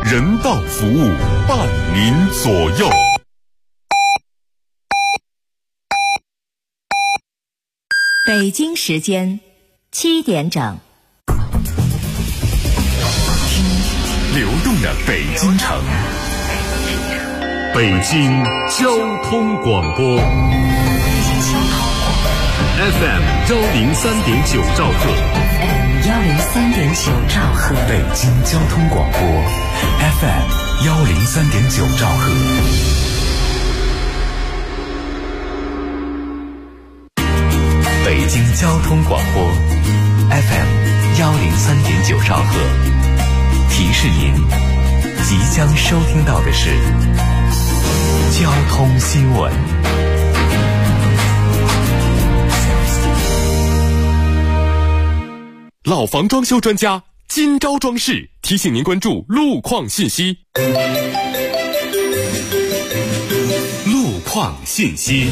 人道服务，伴您左右。 北京时间7点整， 流动的北京城，北京交通广播 FM 103.9兆赫 103.9兆赫， 北京交通广播 FM 103.9兆赫。北京交通广播 FM 103.9兆赫，提示您即将收听到的是交通新闻。老房装修专家金招装饰提醒您关注路况信息。路况信息。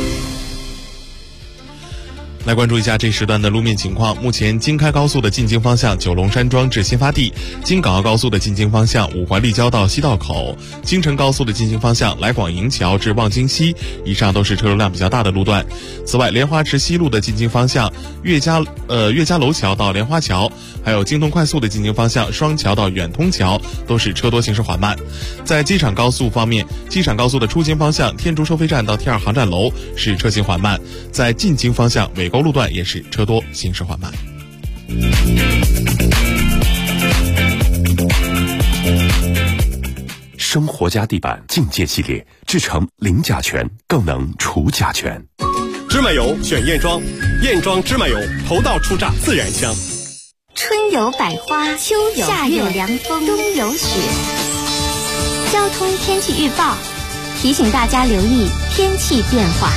来关注一下这时段的路面情况。目前京开高速的进京方向九龙山庄至新发地，京港澳高速的进京方向五环立交到西道口，京承高速的进京方向来广营桥至望京西，以上都是车流量比较大的路段。此外，莲花池西路的进京方向岳家楼桥到莲花桥，还有京通快速的进京方向双桥到远通桥，都是车多行驶缓慢。在机场高速方面，机场高速的出京方向天竺收费站到T2航站楼是车行缓慢，在进京方向尾沟路段也是车多行驶缓慢。 生活家地板境界系列制成零甲醛，更能除甲醛。 芝麻油选燕庄，燕庄芝麻油头道出榨自然香。 春有百花，秋有夏有凉风，冬有雪。交通天气预报提醒大家留意天气变化。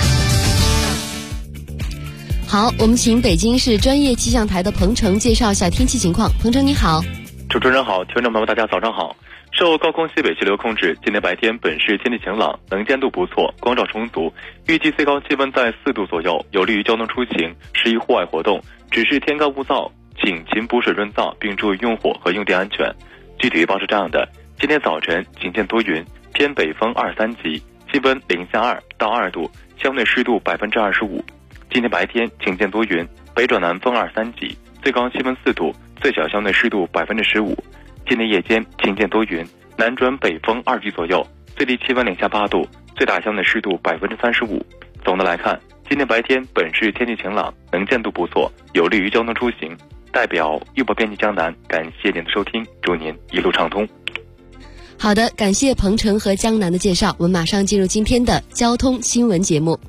好，我们请北京市专业气象台的彭程介绍一下天气情况。彭程你好。 主持人好，听众朋友大家早上好。受高空西北气流控制，今天白天本市天气晴朗，能见度不错，光照充足，预计最高气温在4度左右，有利于交通出行，适宜户外活动。只是天干物燥，请勤补水润燥，并注意用火和用电安全。具体预报是这样的：今天早晨晴见多云，偏北风2、3级，气温零下2到2度，相对湿度25%。今天白天晴见多云，北转南风2、3级，最高气温4度，最小相对湿度15%。今天夜间晴见多云，南转北风2级左右，最低气温零下8度，最大相对湿度35%。总的来看，今天白天本市天气晴朗，能见度不错，有利于交通出行。代表预报编辑江南，感谢您的收听，祝您一路畅通。 好的，感谢彭程和江南的介绍，我们马上进入今天的交通新闻节目。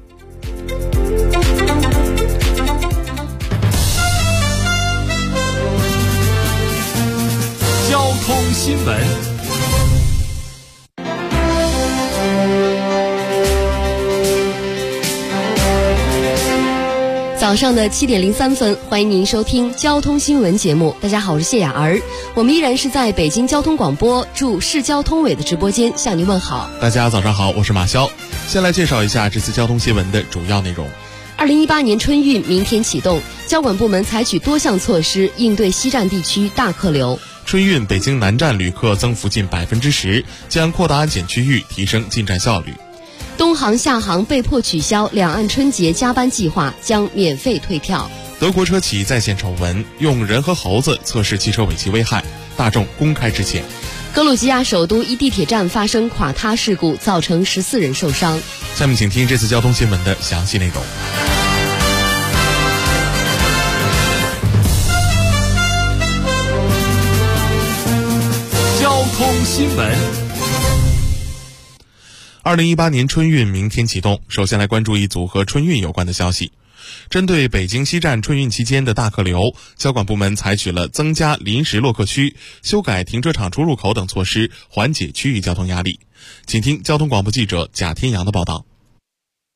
交通新闻。 早上的7点03分，欢迎您收听交通新闻节目。大家好，我是谢雅儿，我们依然是在北京交通广播驻市交通委的直播间向您问好。 大家早上好，我是马潇。先来介绍一下这次交通新闻的主要内容。 2018年春运明天启动，交管部门采取多项措施应对西站地区大客流。 春运北京南站旅客增幅近10%，将扩大安检区域，提升进站效率。 东航、厦航被迫取消两岸春节加班计划，将免费退票。 德国车企再现丑闻，用人和猴子测试汽车尾气危害，大众公开致歉。 格鲁吉亚首都一地铁站发生垮塌事故，造成14人受伤。 下面请听这次交通新闻的详细内容。 交通新闻。 2018年春运明天启动，首先来关注一组和春运有关的消息。针对北京西站春运期间的大客流，交管部门采取了增加临时落客区、修改停车场出入口等措施，缓解区域交通压力。请听交通广播记者贾天阳的报道。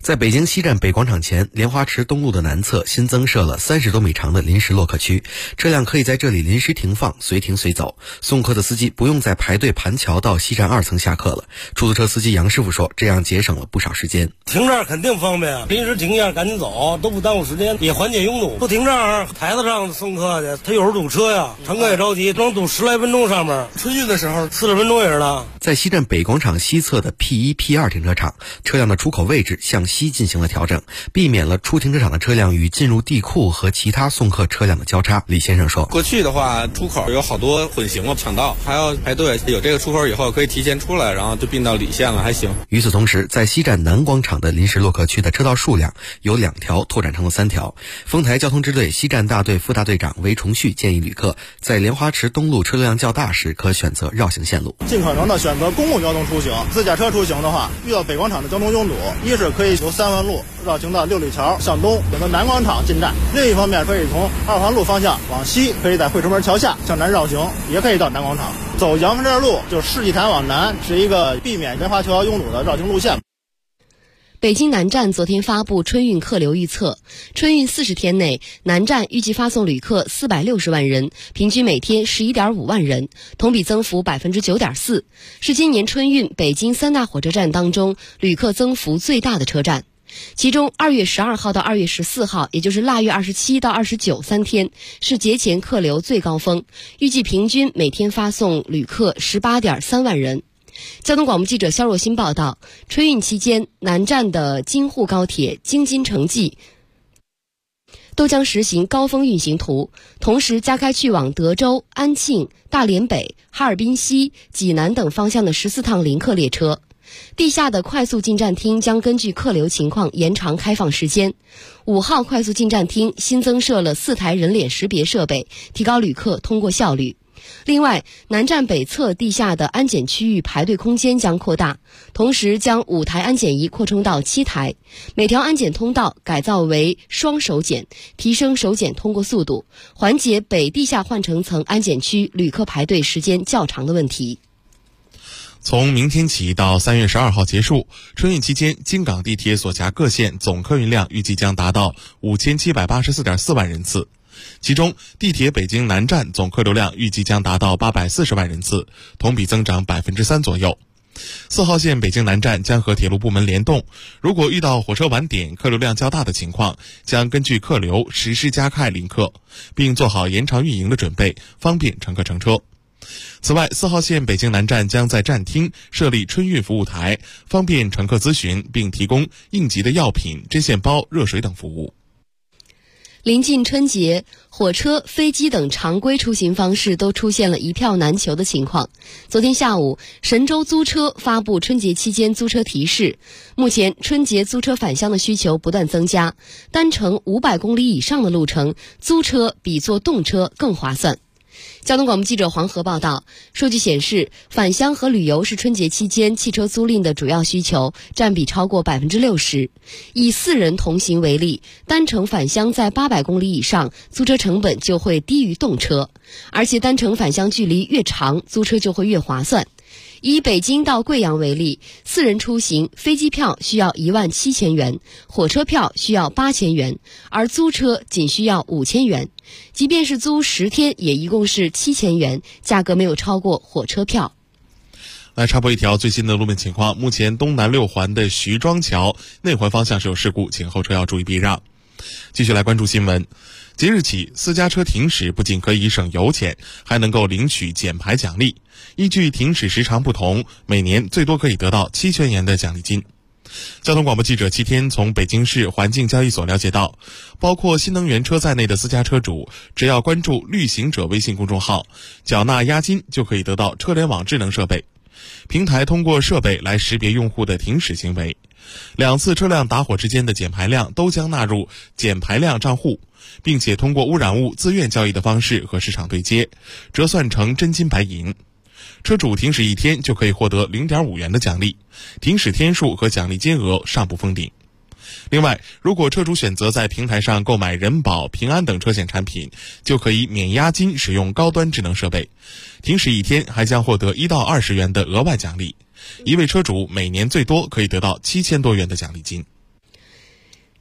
在北京西站北广场前莲花池东路的南侧新增设了30多米长的临时落客区，车辆可以在这里临时停放，随停随走。送客的司机不用再排队盘桥到西站2层下客了。出租车司机杨师傅说，这样节省了不少时间。 停这儿肯定方便，临时停一下赶紧走，都不耽误时间，也缓解拥堵。不停这儿台子上送客去，他有时候堵车呀，乘客也着急，能堵10来分钟上面。春运的时候40分钟也是的。 在西站北广场西侧的 P1、P2 停车场，车辆的出口位置向西进行了调整，避免了出停车场的车辆与进入地库和其他送客车辆的交叉。李先生说， 过去的话出口有好多混行了，抢道还要排队，有这个出口以后可以提前出来，然后就并到里线了，还行。 与此同时，在西站南广场的临时落客区的车道数量由2条拓展成了3条。丰台交通支队西站大队副大队长韦崇旭建议旅客在莲花池东路车流量较大时可选择绕行线路， 尽可能的选择公共交通出行。自驾车出行的话，遇到北广场的交通拥堵，一是可以由3环路绕行到6里桥向东，选择南广场进站；另一方面可以从2环路方向往西，可以在汇成门桥下向南绕行，也可以到南广场。走杨汾这路就是世纪坛往南，是一个避免莲花桥拥堵的绕行路线。 北京南站昨天发布春运客流预测，春运40天内，南站预计发送旅客460万人，平均每天11.5万人，同比增幅9.4%，是今年春运北京3大火车站当中旅客增幅最大的车站。其中2月12号到2月14号，也就是腊月27到29 3天，是节前客流最高峰，预计平均每天发送旅客18.3万人。交通广播记者肖若欣报道，春运期间，南站的京沪高铁、京津城际都将实行高峰运行图，同时加开去往德州、安庆、大连北、哈尔滨西、济南等方向的14趟临客列车。地下的快速进站厅将根据客流情况延长开放时间。5号快速进站厅新增设了4台人脸识别设备，提高旅客通过效率。另外，南站北侧地下的安检区域排队空间将扩大，同时将5台安检仪扩充到7台，每条安检通道改造为双手检，提升手检通过速度，缓解北地下换乘层安检区旅客排队时间较长的问题。 从明天起到3月12号结束，春运期间京港地铁所辖各线总客运量预计将达到5784.4万人次。其中，地铁北京南站总客流量预计将达到840万人次，同比增长3%左右。4号线北京南站将和铁路部门联动，如果遇到火车晚点、客流量较大的情况，将根据客流实施加开临客，并做好延长运营的准备，方便乘客乘车。此外，4号线北京南站将在站厅设立春运服务台，方便乘客咨询，并提供应急的药品、针线包、热水等服务。 临近春节，火车、飞机等常规出行方式都出现了一票难求的情况。昨天下午，神州租车发布春节期间租车提示，目前春节租车返乡的需求不断增加，单程500公里以上的路程，租车比坐动车更划算。交通广播记者黄河报道，数据显示，返乡和旅游是春节期间汽车租赁的主要需求，占比超过60%。以4人同行为例，单程返乡在800公里以上，租车成本就会低于动车，而且单程返乡距离越长，租车就会越划算。以北京到贵阳为例，4人出行，飞机票需要17000元，火车票需要8000元，而租车仅需要5000元。即便是租10天，也一共是7000元，价格没有超过火车票。 来插播一条最新的路面情况，目前东南6环的徐庄桥内环方向是有事故，请后车要注意避让。继续来关注新闻。即日起，私家车停驶不仅可以省油钱，还能够领取减排奖励。依据停驶时长不同，每年最多可以得到7000元的奖励金。交通广播记者7天从北京市环境交易所了解到，包括新能源车在内的私家车主，只要关注绿行者微信公众号，缴纳押金就可以得到车联网智能设备。平台通过设备来识别用户的停驶行为，2次车辆打火之间的减排量都将纳入减排量账户，并且通过污染物自愿交易的方式和市场对接，折算成真金白银。车主停驶1天就可以获得0.5元的奖励，停驶天数和奖励金额尚不封顶。另外，如果车主选择在平台上购买人保、平安等车险产品，就可以免押金使用高端智能设备，停驶1天还将获得1到20元的额外奖励。一位车主每年最多可以得到7000多元的奖励金。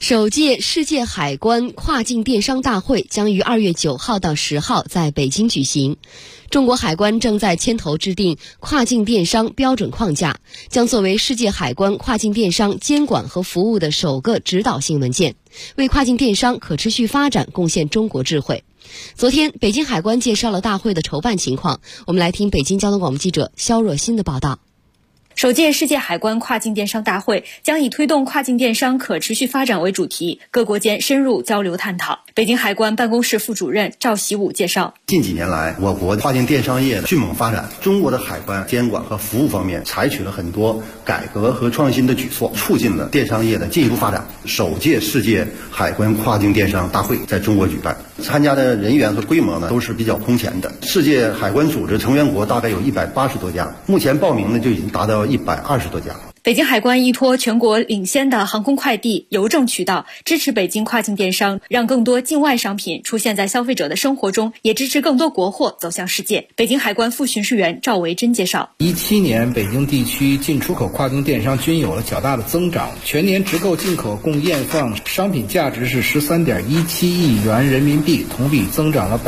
首届世界海关跨境电商大会将于2月9号到10号在北京举行。中国海关正在牵头制定跨境电商标准框架，将作为世界海关跨境电商监管和服务的首个指导性文件，为跨境电商可持续发展贡献中国智慧。昨天，北京海关介绍了大会的筹办情况，我们来听北京交通广播记者肖若欣的报道。 首届世界海关跨境电商大会将以推动跨境电商可持续发展为主题，各国间深入交流探讨。北京海关办公室副主任赵习武介绍， 近几年来，我国跨境电商业的迅猛发展，中国的海关监管和服务方面采取了很多改革和创新的举措，促进了电商业的进一步发展。首届世界海关跨境电商大会在中国举办，参加的人员和规模呢都是比较空前的。世界海关组织成员国大概有180多家，目前报名呢就已经达到120多家。 北京海关依托全国领先的航空快递、邮政渠道，支持北京跨境电商，让更多境外商品出现在消费者的生活中，也支持更多国货走向世界。北京海关副巡视员赵维珍介绍 ，17年北京地区进出口跨境电商均有了较大的增长，全年直购进口共验放商品价值是13.17亿元人民币，同比增长了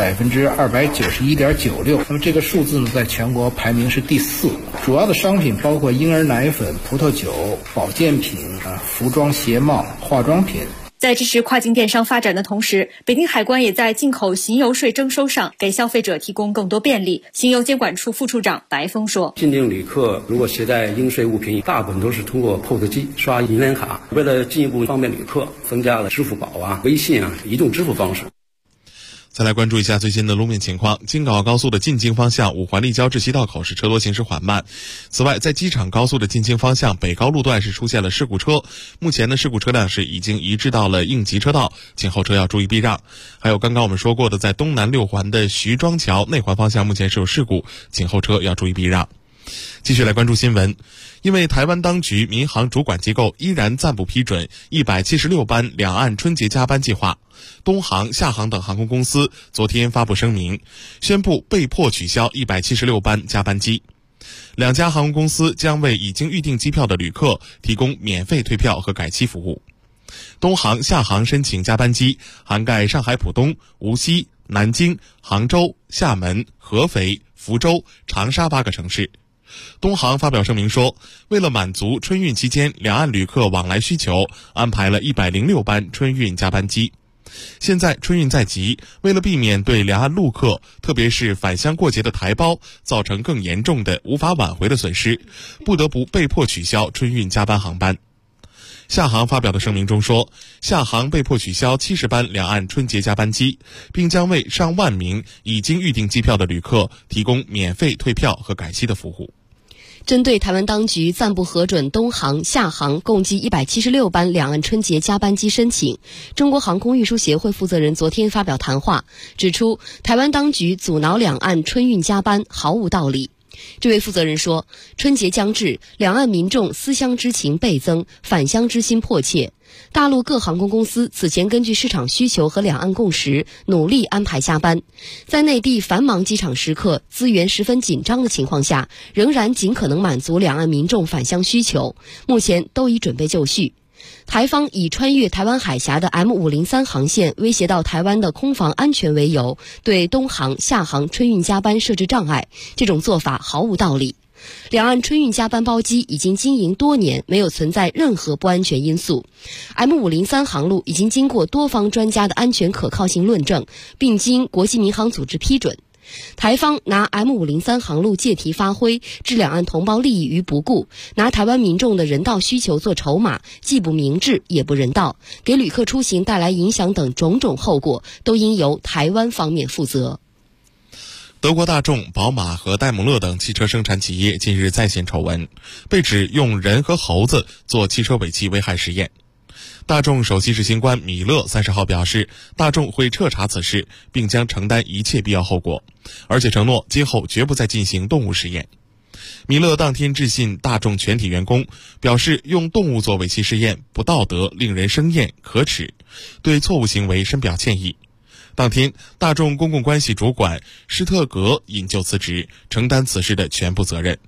291.96%。那么这个数字呢，在全国排名是第4。主要的商品包括婴儿奶粉、葡萄酒、保健品、服装鞋帽、化妆品。 在支持跨境电商发展的同时，北京海关也在进口行邮税征收上给消费者提供更多便利。行邮监管处副处长白峰说， 进境旅客如果携带应税物品，大部分都是通过 POS 机刷银联卡，为了进一步方便旅客，增加了支付宝微信移动支付方式。 再来关注一下最新的路面情况。京港澳高速的进京方向五环立交至西道口是车多行驶缓慢。此外，在机场高速的进京方向北高路段是出现了事故车，目前的事故车辆是已经移至到了应急车道，请后车要注意避让。还有刚刚我们说过的，在东南六环的徐庄桥内环方向目前是有事故，请后车要注意避让。继续来关注新闻，因为台湾当局民航主管机构依然暂不批准176班两岸春节加班计划，东航、厦航等航空公司昨天发布声明，宣布被迫取消176班加班机。两家航空公司将为已经预订机票的旅客提供免费退票和改期服务。东航、厦航申请加班机涵盖上海浦东、无锡、南京、杭州、厦门、合肥、福州、长沙8个城市。东航发表声明说，为了满足春运期间两岸旅客往来需求，安排了106班春运加班机。现在春运在即，为了避免对两岸陆客，特别是返乡过节的台胞造成更严重的无法挽回的损失，不得不被迫取消春运加班航班。厦航发表的声明中说，厦航被迫取消70班两岸春节加班机，并将为上万名已经预订机票的旅客提供免费退票和改期的服务。 针对台湾当局暂不核准东航、厦航共计176班两岸春节加班机申请，中国航空运输协会负责人昨天发表谈话，指出台湾当局阻挠两岸春运加班毫无道理。这位负责人说，春节将至，两岸民众思乡之情倍增，返乡之心迫切。大陆各航空公司此前根据市场需求和两岸共识，努力安排加班。在内地繁忙机场时刻、资源十分紧张的情况下，仍然尽可能满足两岸民众返乡需求，目前都已准备就绪。台方以穿越台湾海峡的 M503 航线威胁到台湾的空防安全为由，对东航、厦航春运加班设置障碍，这种做法毫无道理。两岸春运加班包机已经经营多年，没有存在任何不安全因素。M503 航路已经经过多方专家的安全可靠性论证，并经国际民航组织批准。台方拿 M503 航路借题发挥，置两岸同胞利益于不顾，拿台湾民众的人道需求做筹码，既不明智也不人道，给旅客出行带来影响等种种后果，都应由台湾方面负责。 德国大众、宝马和戴姆勒等汽车生产企业近日再现丑闻，被指用人和猴子做汽车尾气危害实验。大众首席执行官米勒30号表示，大众会彻查此事，并将承担一切必要后果，而且承诺今后绝不再进行动物实验。米勒当天致信大众全体员工，表示用动物做尾气试验不道德，令人生厌可耻，对错误行为深表歉意。当天，大众公共关系主管施特格引咎辞职，承担此事的全部责任。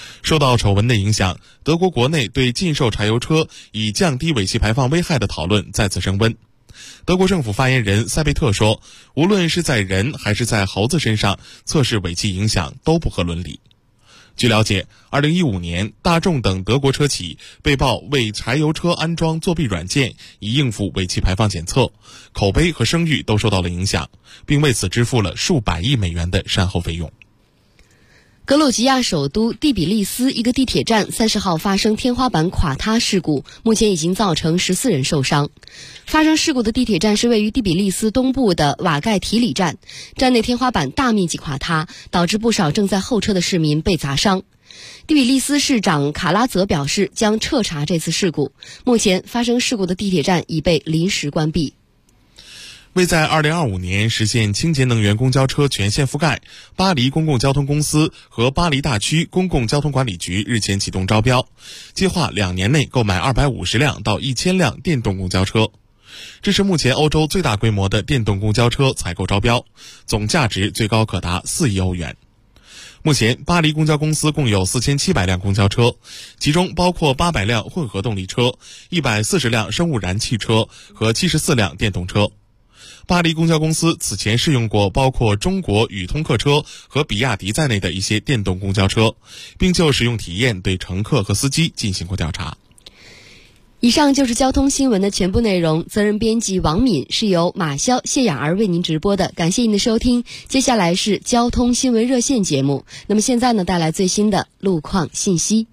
受到丑闻的影响，德国国内对禁售柴油车以降低尾气排放危害的讨论再次升温。德国政府发言人塞贝特说，无论是在人还是在猴子身上测试尾气影响都不合伦理。据了解，2015年，大众等德国车企被曝为柴油车安装作弊软件，以应付尾气排放检测，口碑和声誉都受到了影响，并为此支付了数百亿美元的善后费用。 格鲁吉亚首都第比利斯一个地铁站30号发生天花板垮塌事故，目前已经造成14人受伤。发生事故的地铁站是位于第比利斯东部的瓦盖提里站，站内天花板大面积垮塌，导致不少正在候车的市民被砸伤。第比利斯市长卡拉泽表示将彻查这次事故，目前发生事故的地铁站已被临时关闭。 为在2025年实现清洁能源公交车全线覆盖，巴黎公共交通公司和巴黎大区公共交通管理局日前启动招标，计划2年内购买250辆到1000辆电动公交车。这是目前欧洲最大规模的电动公交车采购招标，总价值最高可达4亿欧元。目前，巴黎公交公司共有4700辆公交车，其中包括800辆混合动力车、140辆生物燃气车和74辆电动车。巴黎公交公司此前试用过包括中国宇通客车和比亚迪在内的一些电动公交车，并就使用体验对乘客和司机进行过调查。 以上就是交通新闻的全部内容，责任编辑王敏，是由马潇、谢雅儿为您直播的，感谢您的收听。接下来是交通新闻热线节目，那么现在呢，带来最新的路况信息。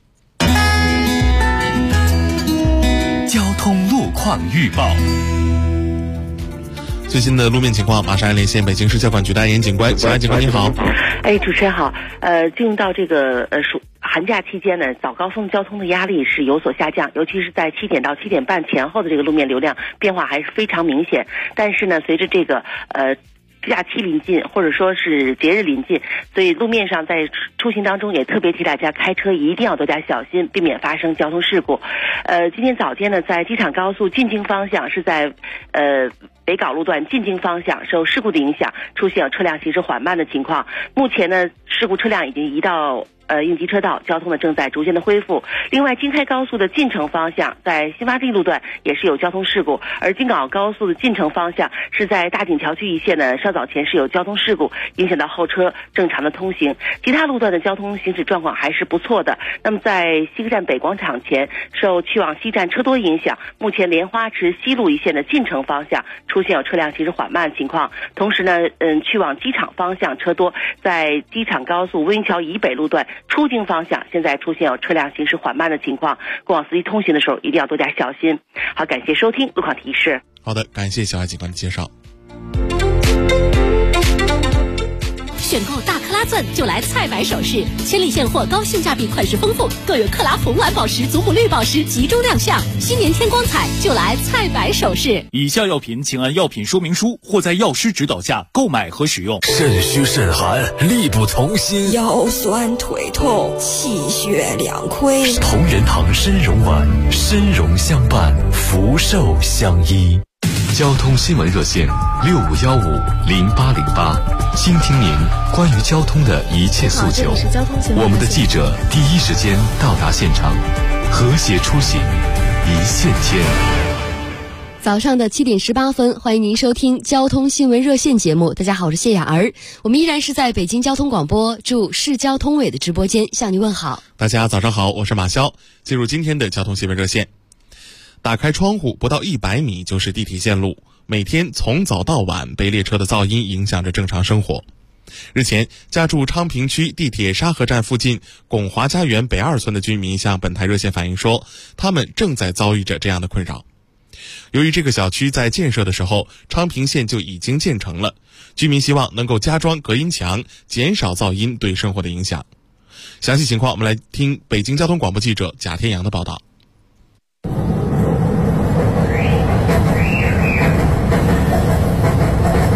交通路况预报。 最新的路面情况，马上连线北京市交管局的严警官。小安警官你好。 主持人好。进入到这个寒假期间呢，早高峰交通的压力是有所下降，尤其是在7点到7点半前后的这个路面流量变化还是非常明显。但是呢，随着这个假期临近，或者说是节日临近，所以路面上在出行当中也特别提大家开车一定要多加小心，避免发生交通事故。今天早间呢，在机场高速进京方向是在北碞路段进京方向受事故的影响，出现车辆行驶缓慢的情况。目前呢，事故车辆已经移到应急车道，交通呢正在逐渐的恢复。另外，京开高速的进城方向在新发地路段也是有交通事故，而京港澳高速的进城方向是在大井桥区一线呢，稍早前是有交通事故，影响到后车正常的通行。其他路段的交通行驶状况还是不错的。那么在西客站北广场前，受去往西站车多影响，目前莲花池西路一线的进城方向出现有车辆行驶缓慢的情况。同时呢，去往机场方向车多，在机场高速温榆桥以北路段出京方向现在出现有车辆行驶缓慢的情况，过往司机通行的时候一定要多加小心。好，感谢收听路况提示。 好的，感谢小爱警官的介绍。 选购大克拉钻就来菜百首饰，千里现货，高性价比，款式丰富，更有克拉红蓝宝石、祖母绿宝石集中亮相。新年添光彩，就来菜百首饰。 以下药品请按药品说明书或在药师指导下购买和使用。 肾虚肾寒，力不从心， 腰酸腿痛，气血两亏。 同仁堂参茸丸，参茸相伴，福寿相依。交通新闻热线65150808，倾听您关于交通的一切诉求。我们的记者第一时间到达现场，和谐出行，一线牵。 早上的7点18分，欢迎您收听交通新闻热线节目。大家好，我是谢雅儿，我们依然是在北京交通广播驻市交通委的直播间向您问好。 大家早上好，我是马潇。进入今天的交通新闻热线。打开窗户不到100米就是地铁线路，每天从早到晚被列车的噪音影响着正常生活。日前，家住昌平区地铁沙河站附近拱华家园北2村的居民向本台热线反映说，他们正在遭遇着这样的困扰。由于这个小区在建设的时候，昌平线就已经建成了，居民希望能够加装隔音墙，减少噪音对生活的影响。详细情况我们来听北京交通广播记者贾天阳的报道。 傍晚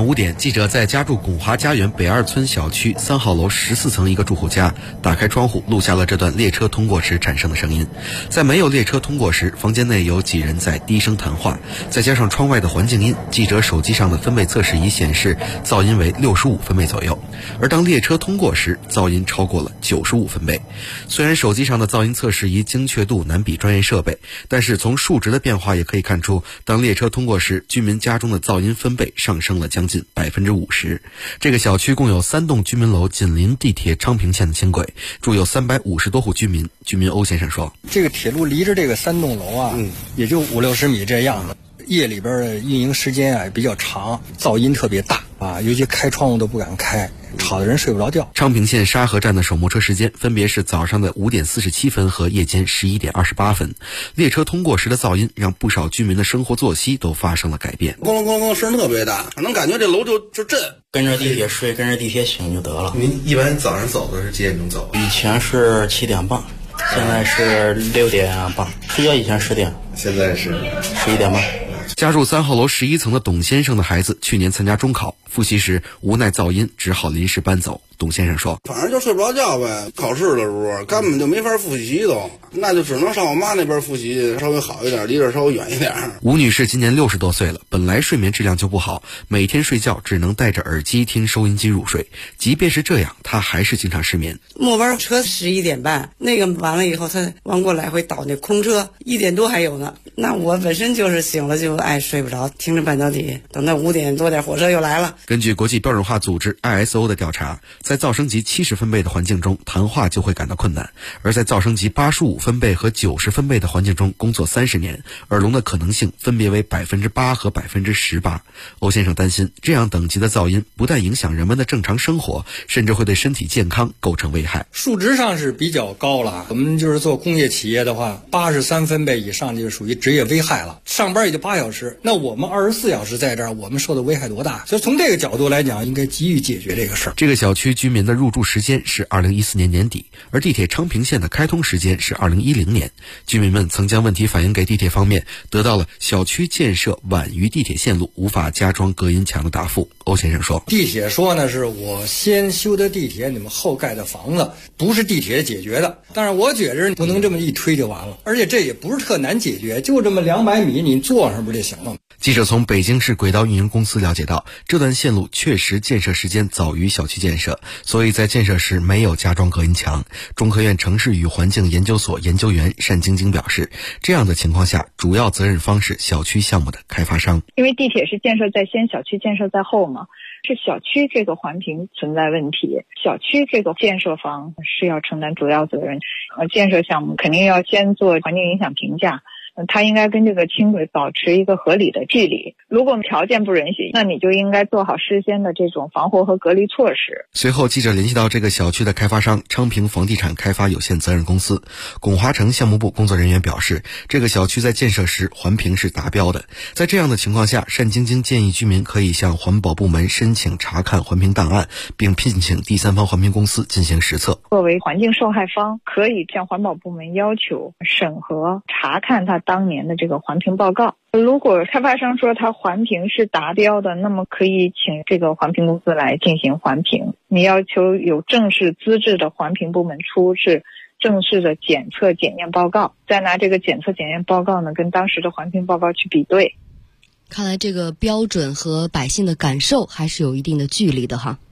上5点，记者在家住拱华家园北2村小区3号楼14层一个住户家，打开窗户录下了这段列车通过时产生的声音。在没有列车通过时，房间内有几人在低声谈话，再加上窗外的环境音，记者手机上的分贝测试仪显示噪音为65分贝左右。而当列车通过时，噪音超过了95分贝。虽然手机上的噪音测试仪精确度难比专业设备，但是从数值的变化也可以看出，当列车通过时，居民家中的噪音分贝上升了将近50%。这个小区共有3栋居民楼紧邻地铁昌平线的轻轨，住有350多户居民。居民欧先生说：“ 这个铁路离着这个3栋楼啊，也就50-60米这样的。夜里边的运营时间啊比较长，噪音特别大啊，尤其开窗户都不敢开，吵得人睡不着觉。” 昌平线沙河站的首幕车时间分别是早上的5点47分和夜间11点28分。列车通过时的噪音让不少居民的生活作息都发生了改变。 咣咣咣声特别大，能感觉这楼就震。 跟着地铁睡，跟着地铁醒就得了。 您一般早上走的是几点钟走？ 以前是7点半，现在是6点半。睡觉以前10点， 现在是 11点半。 家住3号楼11层的董先生的孩子去年参加中考，复习时无奈噪音，只好临时搬走。董先生说：“ 反正就睡不着觉呗，考试的时候根本就没法复习都，那就只能上我妈那边复习，稍微好一点，离这稍微远一点。” 吴女士今年60多岁了，本来睡眠质量就不好，每天睡觉只能戴着耳机听收音机入睡。即便是这样，她还是经常失眠。 末班车11点半，那个完了以后，他往过来回倒那空车1点多还有呢。那我本身就是醒了就爱睡不着，听着半导体，等到5点多点火车又来了。 根据国际标准化组织 ISO 的调查，在噪声级70分贝的环境中，谈话就会感到困难；而在噪声级85分贝和90分贝的环境中工作30年，耳聋的可能性分别为8%和18%。欧先生担心，这样等级的噪音不但影响人们的正常生活，甚至会对身体健康构成危害。 数值上是比较高了，我们就是做工业企业的话，83分贝以上就属于职业危害了。上班也就8小时，那我们24小时在这儿，我们受的危害多大？所以从这个角度来讲，应该急于解决这个事儿。 这个小区居民的入住时间是2014年年底，而地铁昌平线的开通时间是2010年。居民们曾将问题反映给地铁方面，得到了小区建设晚于地铁线路，无法加装隔音墙的答复。欧先生说：“ 地铁说呢，是我先修的地铁，你们后盖的房子，不是地铁解决的。但是我觉着不能这么一推就完了，而且这也不是特难解决，就这么200米，你坐上不就行了吗？” 记者从北京市轨道运营公司了解到，这段线路确实建设时间早于小区建设，所以在建设时没有加装隔音墙。中科院城市与环境研究所研究员单晶晶表示，这样的情况下，主要责任方是小区项目的开发商。 因为地铁是建设在先，小区建设在后嘛，是小区这个环评存在问题，小区这个建设方是要承担主要责任。建设项目肯定要先做环境影响评价，它应该跟这个轻轨保持一个合理的距离。如果条件不允许，那你就应该做好事先的这种防护和隔离措施。 随后，记者联系到这个小区的开发商昌平房地产开发有限责任公司，拱华城项目部工作人员表示，这个小区在建设时环评是达标的。在这样的情况下，单晶晶建议居民可以向环保部门申请查看环评档案，并聘请第三方环评公司进行实测。 作为环境受害方，可以向环保部门要求审核查看他当年的这个环评报告。如果开发商说他环评是达标的，那么可以请这个环评公司来进行环评。你要求有正式资质的环评部门出示正式的检测检验报告，再拿这个检测检验报告呢跟当时的环评报告去比对。 看来这个标准和百姓的感受还是有一定的距离的哈。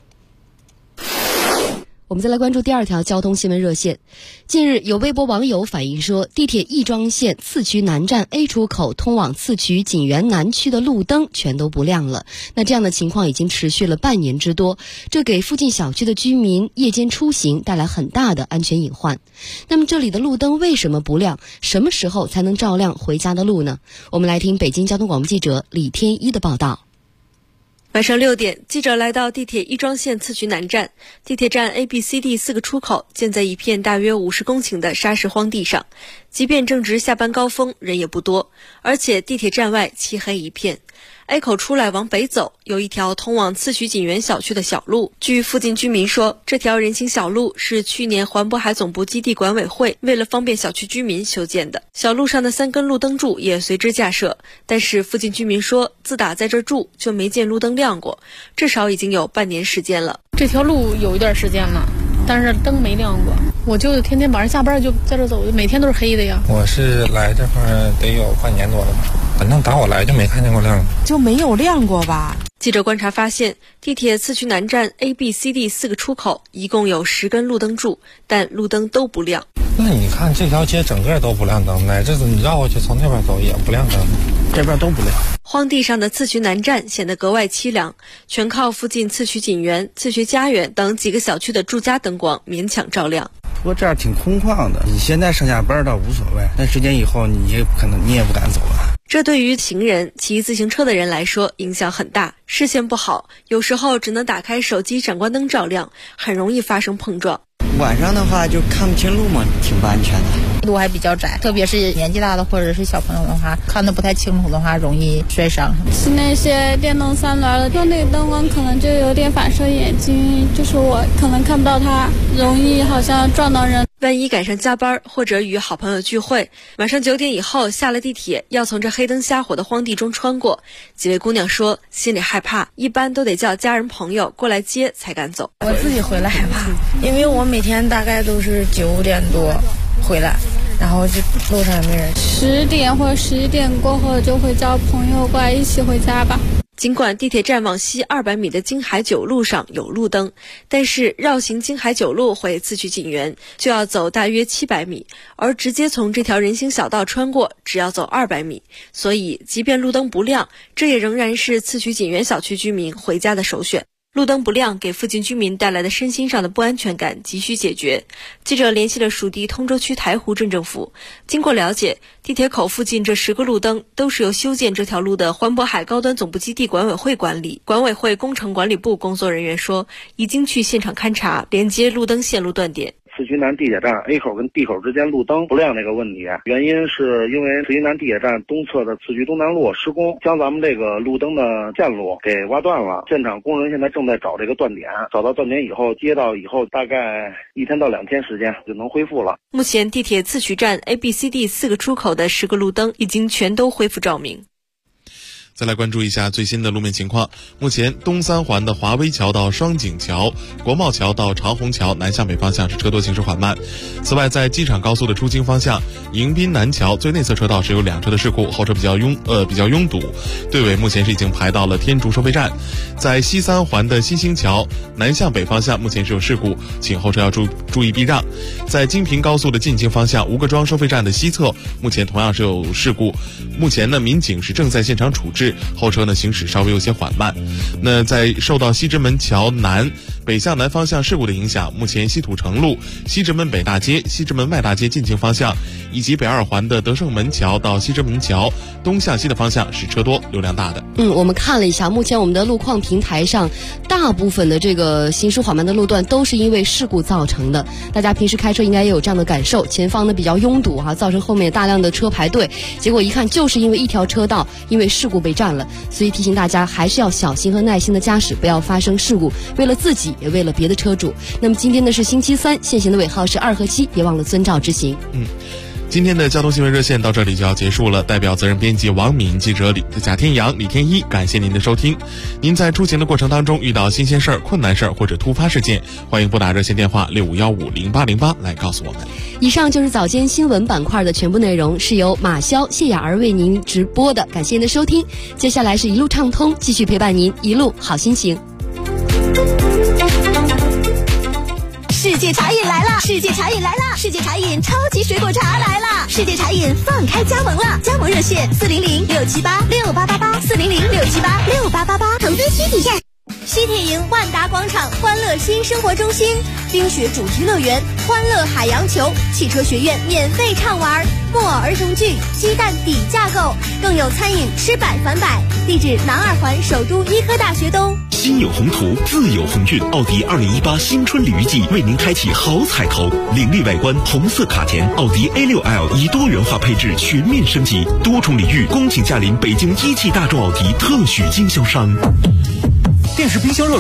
我们再来关注第2条交通新闻热线。近日，有微博网友反映说，地铁亦庄线次渠南站 A 出口通往次渠锦园南区的路灯全都不亮了。那这样的情况已经持续了半年之多，这给附近小区的居民夜间出行带来很大的安全隐患。那么这里的路灯为什么不亮？什么时候才能照亮回家的路呢？我们来听北京交通广播记者李天一的报道。 晚上6点，记者来到地铁亦庄线次渠南站。地铁站 A、B、C、D 4个出口建在一片大约50公顷的沙石荒地上，即便正值下班高峰，人也不多，而且地铁站外漆黑一片。 ，A 口出来往北走，有一条通往次曲锦园小区的小路。据附近居民说，这条人行小路是去年环渤海总部基地管委会为了方便小区居民修建的，小路上的3根路灯柱也随之架设。但是附近居民说，自打在这儿住就没见路灯亮过，至少已经有半年时间了。 这条路有一段时间了，但是灯没亮过。我就天天晚上下班就在这走，每天都是黑的呀。 我是来这块得有半年多了吧，反正打我来就没看见过亮， 就没有亮过吧。 记者观察发现，地铁次曲南站 A、B、C、D 4个出口一共有10根路灯柱，但路灯都不亮。 那你看这条街整个都不亮灯，乃至你绕过去从那边走也不亮灯，这边都不亮。 荒地上的次曲南站显得格外凄凉，全靠附近次曲锦园、次曲家园等几个小区的住家灯光勉强照亮。 不过这样挺空旷的，你现在上下班倒无所谓，但时间以后你也不敢走了。 这对于行人、骑自行车的人来说影响很大，视线不好，有时候只能打开手机闪光灯照亮，很容易发生碰撞。 晚上的话就看不清路嘛，挺不安全的。 路还比较窄，特别是年纪大的或者是小朋友的话，看得不太清楚的话，容易摔伤。 是那些电动3轮的，用那个灯光可能就有点反射眼睛，就是我可能看不到它，容易好像撞到人。 万一赶上加班或者与好朋友聚会，晚上9点以后下了地铁，要从这黑灯瞎火的荒地中穿过，几位姑娘说心里害怕，一般都得叫家人朋友过来接才敢走。 我自己回来害怕，因为我每天大概都是9点多回来，然后就路上也没人。 10点或者11点过后就会叫朋友过来一起回家吧。 尽管地铁站往西200米的京海9路上有路灯，但是绕行京海9路回次曲锦园就要走大约700米，而直接从这条人行小道穿过只要走200米，所以即便路灯不亮，这也仍然是次曲锦园小区居民回家的首选。路灯不亮给附近居民带来的身心上的不安全感急需解决。记者联系了属地通州区台湖镇政府，经过了解，地铁口附近这10个路灯都是由修建这条路的环渤海高端总部基地管委会管理。管委会工程管理部工作人员说，已经去现场勘查，连接路灯线路断点。 次曲南地铁站 A 口跟 D 口之间路灯不亮这个问题，原因是因为次曲南地铁站东侧的次曲东南路施工，将咱们这个路灯的线路给挖断了。现场工人现在正在找这个断点，找到断点以后，接到以后大概1天到2天时间就能恢复了。 目前地铁次曲站 A、B、C、D 4个出口的10个路灯已经全都恢复照明。 再来关注一下最新的路面情况。目前东3环的华威桥到双井桥、国贸桥到长虹桥南向北方向是车多行驶缓慢。此外，在机场高速的出京方向，迎宾南桥最内侧车道是有2车的事故，后车比较拥堵，队尾目前是已经排到了天竺收费站。在西3环的新兴桥南向北方向目前是有事故，请后车要注意避让。在京平高速的进京方向，吴各庄收费站的西侧目前同样是有事故，目前呢民警是正在现场处置，后车呢行驶稍微有些缓慢。那在受到西直门桥南北向南方向事故的影响，目前西土城路、西直门北大街、西直门外大街进京方向，以及北2环的德胜门桥到西直门桥东向西的方向是车多流量大的。 我们看了一下，目前我们的路况平台上大部分的这个行驶缓慢的路段都是因为事故造成的。大家平时开车应该也有这样的感受，前方呢比较拥堵造成后面大量的车排队，结果一看就是因为一条车道因为事故被占了。所以提醒大家还是要小心和耐心的驾驶，不要发生事故，为了自己也为了别的车主。那么今天呢是星期3，限行的尾号是2和7，别忘了遵照执行。 今天的交通新闻热线到这里就要结束了，代表责任编辑王敏、记者贾天阳、李天一，感谢您的收听。您在出行的过程当中遇到新鲜事儿、困难事儿或者突发事件，欢迎拨打热线电话65150808来告诉我们。 以上就是早间新闻板块的全部内容，是由马潇、谢雅儿为您直播的，感谢您的收听。接下来是一路畅通，继续陪伴您一路好心情。 世界茶饮来了！世界茶饮来了！世界茶饮超级水果茶来了！世界茶饮放开加盟了，加盟热线400-678-6888，400-678-6888，投资需体验。西铁营万达广场欢乐新生活中心、冰雪主题乐园、欢乐海洋球、汽车学院免费畅玩、木偶儿童剧、鸡蛋底架构，更有餐饮吃百返百。地址南2环首都医科大学东。 金有宏图，自有鸿运。奥迪2018新春礼遇季为您开启好彩头，凌厉外观，红色卡钿，奥迪 A6L 以多元化配置全面升级，多重礼遇，恭请驾临北京一汽大众奥迪特许经销商。 电视、冰箱、热